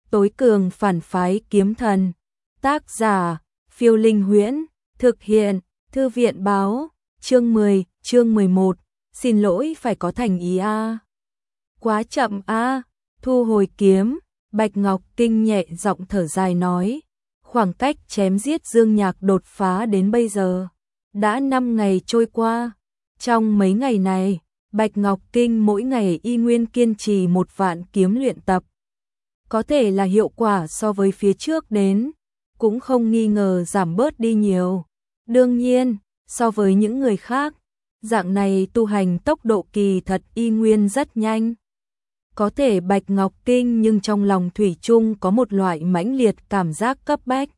tối cường phản phái kiếm thần. Tác giả, Phiêu Linh Huyễn, thực hiện, Thư viện báo, chương 10, chương 11, xin lỗi phải có thành ý a. Quá chậm a. Thu hồi kiếm, Bạch Ngọc Kinh nhẹ giọng thở dài nói, khoảng cách chém giết Dương Nhạc đột phá đến bây giờ, đã 5 ngày trôi qua. Trong mấy ngày này, Bạch Ngọc Kinh mỗi ngày y nguyên kiên trì 1 vạn kiếm luyện tập. Có thể là hiệu quả so với phía trước đến, cũng không nghi ngờ giảm bớt đi nhiều. Đương nhiên, so với những người khác, dạng này tu hành tốc độ kỳ thật y nguyên rất nhanh. Có thể Bạch Ngọc Kinh nhưng trong lòng thủy chung có một loại mãnh liệt cảm giác cấp bách.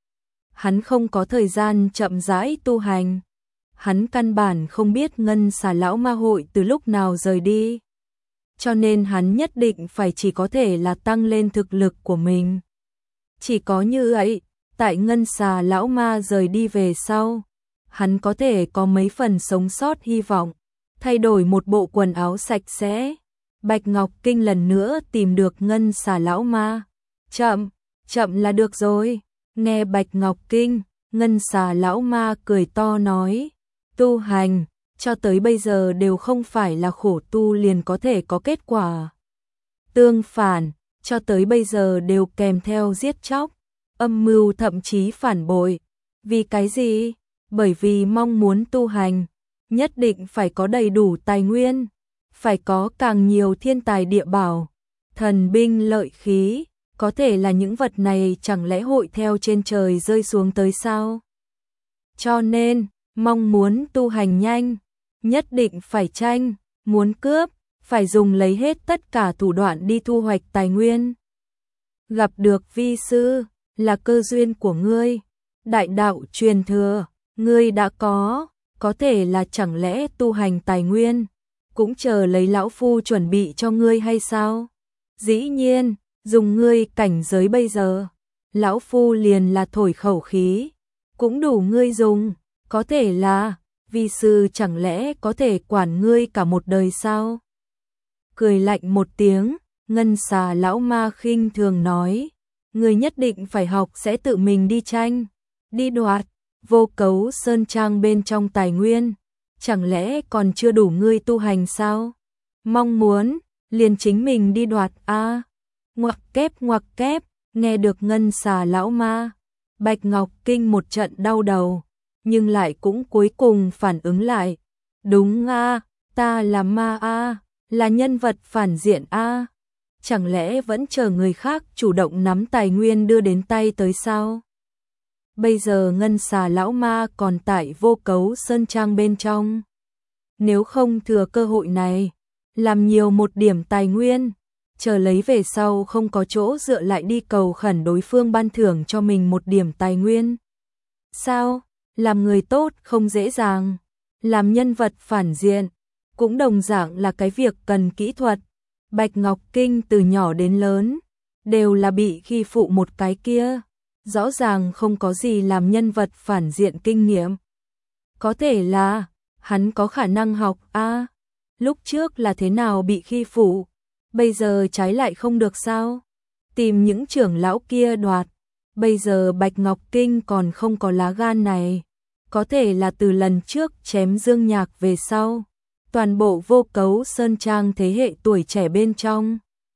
Hắn không có thời gian chậm rãi tu hành. Hắn căn bản không biết Ngân Xà Lão Ma Hội từ lúc nào rời đi. Cho nên hắn nhất định phải chỉ có thể là tăng lên thực lực của mình. Chỉ có như vậy, tại Ngân Xà Lão Ma rời đi về sau, hắn có thể có mấy phần sống sót hy vọng, thay đổi một bộ quần áo sạch sẽ. Bạch Ngọc Kinh lần nữa tìm được Ngân Xà Lão Ma. Chậm là được rồi. Nghe Bạch Ngọc Kinh, Ngân Xà Lão Ma cười to nói, tu hành, cho tới bây giờ đều không phải là khổ tu liền có thể có kết quả. Tương phản, cho tới bây giờ đều kèm theo giết chóc, âm mưu thậm chí phản bội. Vì cái gì? Bởi vì mong muốn tu hành, nhất định phải có đầy đủ tài nguyên, phải có càng nhiều thiên tài địa bảo, thần binh lợi khí, có thể là những vật này chẳng lẽ hội theo trên trời rơi xuống tới sao? Cho nên, mong muốn tu hành nhanh, nhất định phải tranh, muốn cướp, phải dùng lấy hết tất cả thủ đoạn đi thu hoạch tài nguyên. Gặp được vi sư, là cơ duyên của ngươi, đại đạo truyền thừa, ngươi đã có thể là chẳng lẽ tu hành tài nguyên, cũng chờ lấy lão phu chuẩn bị cho ngươi hay sao? Dĩ nhiên, dùng ngươi cảnh giới bây giờ, lão phu liền là thổi khẩu khí, cũng đủ ngươi dùng, có thể là, vi sư chẳng lẽ có thể quản ngươi cả một đời sao? Cười lạnh một tiếng, Ngân Xà Lão Ma khinh thường nói, ngươi nhất định phải học sẽ tự mình đi tranh, đi đoạt, Vô Cấu Sơn Trang bên trong tài nguyên, chẳng lẽ còn chưa đủ ngươi tu hành sao? Mong muốn, liền chính mình đi đoạt a. Ngoặc kép, nghe được Ngân Xà Lão Ma, Bạch Ngọc Kinh một trận đau đầu, nhưng lại cũng cuối cùng phản ứng lại. Đúng a, ta là ma a, là nhân vật phản diện a. Chẳng lẽ vẫn chờ người khác chủ động nắm tài nguyên đưa đến tay tới sao? Bây giờ Ngân Xà Lão Ma còn tại Vô Cấu Sơn Trang bên trong. Nếu không thừa cơ hội này, làm nhiều một điểm tài nguyên, chờ lấy về sau không có chỗ dựa lại đi cầu khẩn đối phương ban thưởng cho mình một điểm tài nguyên. Sao? Làm người tốt không dễ dàng, làm nhân vật phản diện, cũng đồng dạng là cái việc cần kỹ thuật. Bạch Ngọc Kinh từ nhỏ đến lớn, đều là bị khi phụ một cái kia, rõ ràng không có gì làm nhân vật phản diện kinh nghiệm. Có thể là, hắn có khả năng học a. Lúc trước là thế nào bị khi phụ, bây giờ trái lại không được sao? Tìm những trưởng lão kia đoạt, bây giờ Bạch Ngọc Kinh còn không có lá gan này. Có thể là từ lần trước chém Dương Nhạc về sau, toàn bộ Vô Cấu Sơn Trang thế hệ tuổi trẻ bên trong,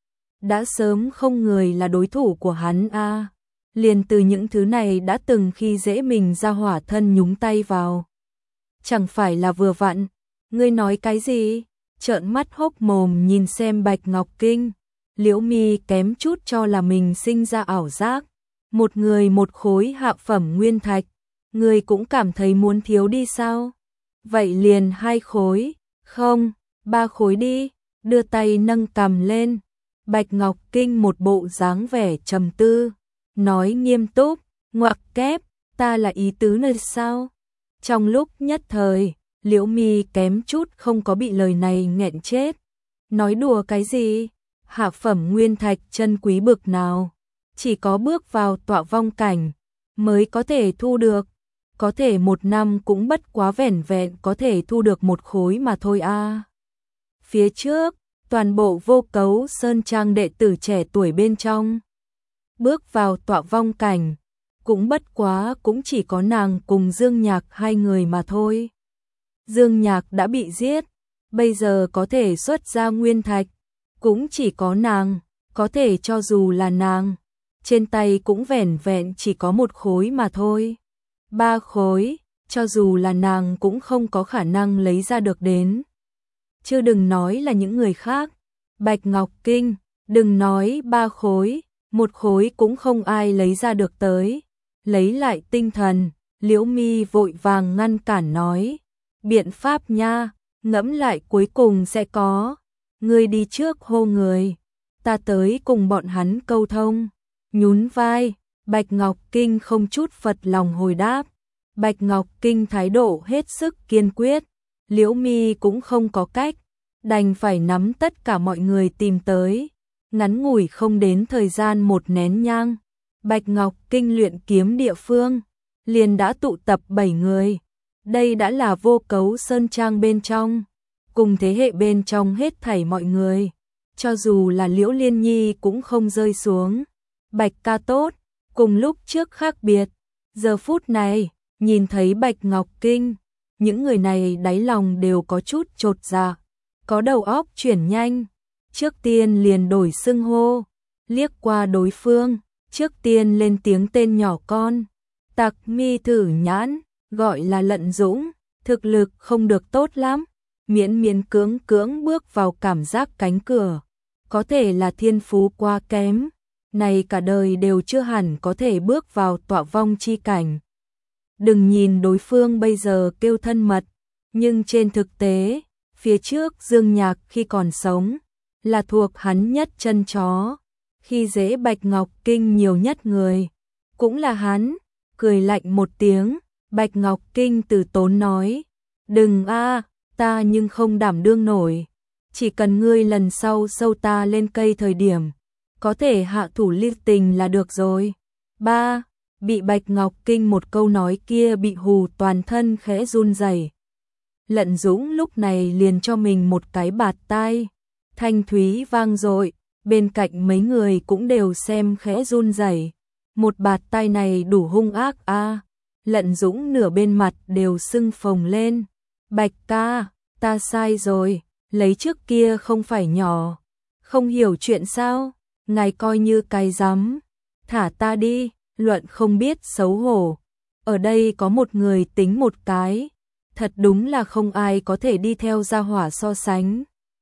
đã sớm không người là đối thủ của hắn a. Liền từ những thứ này đã từng khi dễ mình ra hỏa thân nhúng tay vào. Chẳng phải là vừa vặn, ngươi nói cái gì? Trợn mắt hốc mồm nhìn xem Bạch Ngọc Kinh, Liễu Mi kém chút cho là mình sinh ra ảo giác. Một người một khối hạ phẩm nguyên thạch, ngươi cũng cảm thấy muốn thiếu đi sao? Vậy liền 2 khối, không, 3 khối đi, đưa tay nâng cằm lên. Bạch Ngọc Kinh một bộ dáng vẻ trầm tư, nói nghiêm túc, ngoặc kép, ta là ý tứ này sao? Trong lúc nhất thời, Liễu Mi kém chút không có bị lời này nghẹn chết. Nói đùa cái gì? Hạ phẩm nguyên thạch chân quý bực nào? Chỉ có bước vào tọa vong cảnh mới có thể thu được. Có thể 1 năm cũng bất quá vẻn vẹn có thể thu được 1 khối mà thôi a. Phía trước, toàn bộ Vô Cấu Sơn Trang đệ tử trẻ tuổi bên trong, bước vào tọa vong cảnh, cũng bất quá cũng chỉ có nàng cùng Dương Nhạc hai người mà thôi. Dương Nhạc đã bị giết, bây giờ có thể xuất ra nguyên thạch, cũng chỉ có nàng, có thể cho dù là nàng, trên tay cũng vẻn vẹn chỉ có một khối mà thôi. 3 khối, cho dù là nàng cũng không có khả năng lấy ra được đến. Chứ đừng nói là những người khác. Bạch Ngọc Kinh, đừng nói 3 khối, 1 khối cũng không ai lấy ra được tới. Lấy lại tinh thần, Liễu Mi vội vàng ngăn cản nói, biện pháp nha, ngẫm lại cuối cùng sẽ có. Ngươi đi trước hô người, ta tới cùng bọn hắn câu thông. Nhún vai, Bạch Ngọc Kinh không chút phật lòng hồi đáp. Bạch Ngọc Kinh thái độ hết sức kiên quyết, Liễu Mi cũng không có cách, đành phải nắm tất cả mọi người tìm tới. Ngắn ngủi không đến thời gian một nén nhang, Bạch Ngọc Kinh luyện kiếm địa phương, liền đã tụ tập 7 người. Đây đã là Vô Cấu Sơn Trang bên trong, cùng thế hệ bên trong hết thảy mọi người. Cho dù là Liễu Liên Nhi cũng không rơi xuống. Bạch ca tốt, cùng lúc trước khác biệt. Giờ phút này, nhìn thấy Bạch Ngọc Kinh, những người này đáy lòng đều có chút chột dạ, có đầu óc chuyển nhanh. Trước tiên liền đổi xưng hô, liếc qua đối phương, trước tiên lên tiếng tên nhỏ con. Tặc Mi Thử Nhãn, gọi là Lận Dũng, thực lực không được tốt lắm, miễn miễn cưỡng cưỡng bước vào cảm giác cánh cửa. Có thể là thiên phú quá kém, này cả đời đều chưa hẳn có thể bước vào tọa vong chi cảnh. Đừng nhìn đối phương bây giờ kêu thân mật, nhưng trên thực tế, phía trước Dương Nhạc khi còn sống, là thuộc hắn nhất chân chó, khi dễ Bạch Ngọc Kinh nhiều nhất người, cũng là hắn. Cười lạnh một tiếng, Bạch Ngọc Kinh từ tốn nói, đừng a, ta nhưng không đảm đương nổi, chỉ cần ngươi lần sau sâu ta lên cây thời điểm, có thể hạ thủ lưu tình là được rồi. Ba, bị Bạch Ngọc Kinh một câu nói kia bị hù toàn thân khẽ run rẩy. Lận Dũng lúc này liền cho mình một cái bạt tai, thanh thúy vang dội, bên cạnh mấy người cũng đều xem khẽ run rẩy. Một bạt tai này đủ hung ác a. Lận Dũng nửa bên mặt đều sưng phồng lên. Bạch ca, ta sai rồi, lấy trước kia không phải nhỏ, không hiểu chuyện sao, ngài coi như cái rắm, thả ta đi. Luận không biết xấu hổ, ở đây có một người tính một cái, thật đúng là không ai có thể đi theo gia hỏa so sánh.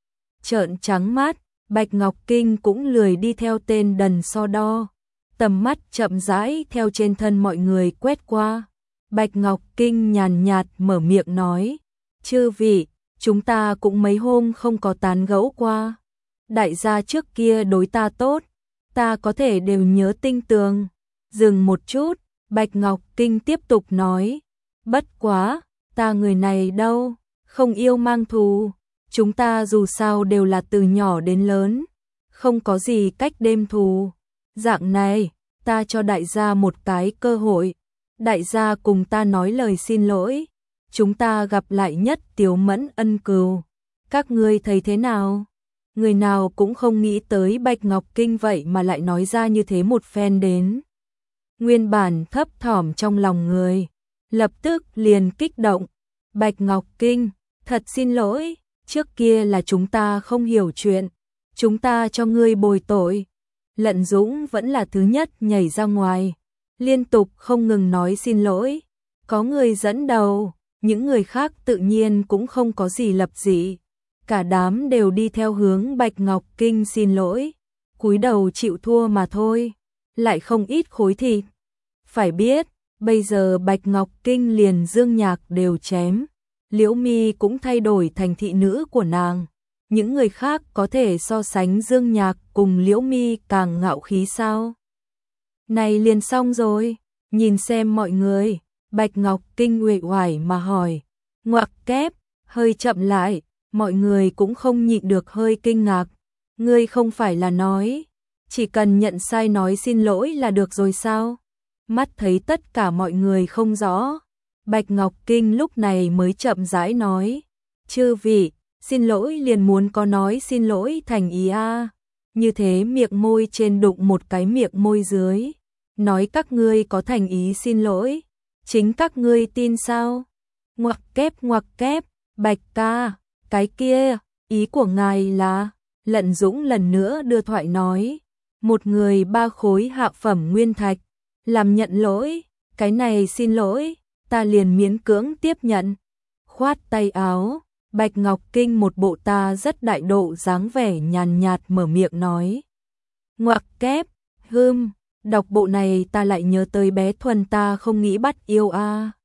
Trợn trắng mắt, Bạch Ngọc Kinh cũng lười đi theo tên đần so đo, tầm mắt chậm rãi theo trên thân mọi người quét qua. Bạch Ngọc Kinh nhàn nhạt mở miệng nói, chư vị, chúng ta cũng mấy hôm không có tán gẫu qua, đại gia trước kia đối ta tốt, ta có thể đều nhớ tinh tường. Dừng một chút, Bạch Ngọc Kinh tiếp tục nói, bất quá, ta người này đâu, không yêu mang thù, chúng ta dù sao đều là từ nhỏ đến lớn, không có gì cách đêm thù. Dạng này, ta cho đại gia một cái cơ hội, đại gia cùng ta nói lời xin lỗi, chúng ta gặp lại nhất tiếu mẫn ân cừu. Các ngươi thấy thế nào? Người nào cũng không nghĩ tới Bạch Ngọc Kinh vậy mà lại nói ra như thế một phen đến. Nguyên bản thấp thỏm trong lòng người, lập tức liền kích động. Bạch Ngọc Kinh, thật xin lỗi, trước kia là chúng ta không hiểu chuyện, chúng ta cho ngươi bồi tội. Lận Dũng vẫn là thứ nhất nhảy ra ngoài, liên tục không ngừng nói xin lỗi. Có người dẫn đầu, những người khác tự nhiên cũng không có gì lập dị. Cả đám đều đi theo hướng Bạch Ngọc Kinh xin lỗi, cúi đầu chịu thua mà thôi, lại không ít khối thịt. Phải biết, bây giờ Bạch Ngọc Kinh liền Dương Nhạc đều chém, Liễu Mi cũng thay đổi thành thị nữ của nàng. Những người khác có thể so sánh Dương Nhạc cùng Liễu Mi càng ngạo khí sao? Này liền xong rồi, nhìn xem mọi người, Bạch Ngọc Kinh uể oải mà hỏi, ngoặc kép, hơi chậm lại, mọi người cũng không nhịn được hơi kinh ngạc. Ngươi không phải là nói, chỉ cần nhận sai nói xin lỗi là được rồi sao? Mắt thấy tất cả mọi người không rõ, Bạch Ngọc Kinh lúc này mới chậm rãi nói, chư vị, xin lỗi liền muốn có nói xin lỗi thành ý a. như thế miệng môi trên đụng một cái miệng môi dưới, nói các ngươi có thành ý xin lỗi, chính các ngươi tin sao? Ngoặc kép, Bạch ca, cái kia, ý của ngài là, Lận Dũng lần nữa đưa thoại nói, một người 3 khối hạ phẩm nguyên thạch, làm nhận lỗi, cái này xin lỗi, ta liền miễn cưỡng tiếp nhận. Khoát tay áo, Bạch Ngọc Kinh một bộ ta rất đại độ dáng vẻ nhàn nhạt mở miệng nói. Ngoặc kép, đọc bộ này ta lại nhớ tới bé Thuần ta không nghĩ bắt yêu a.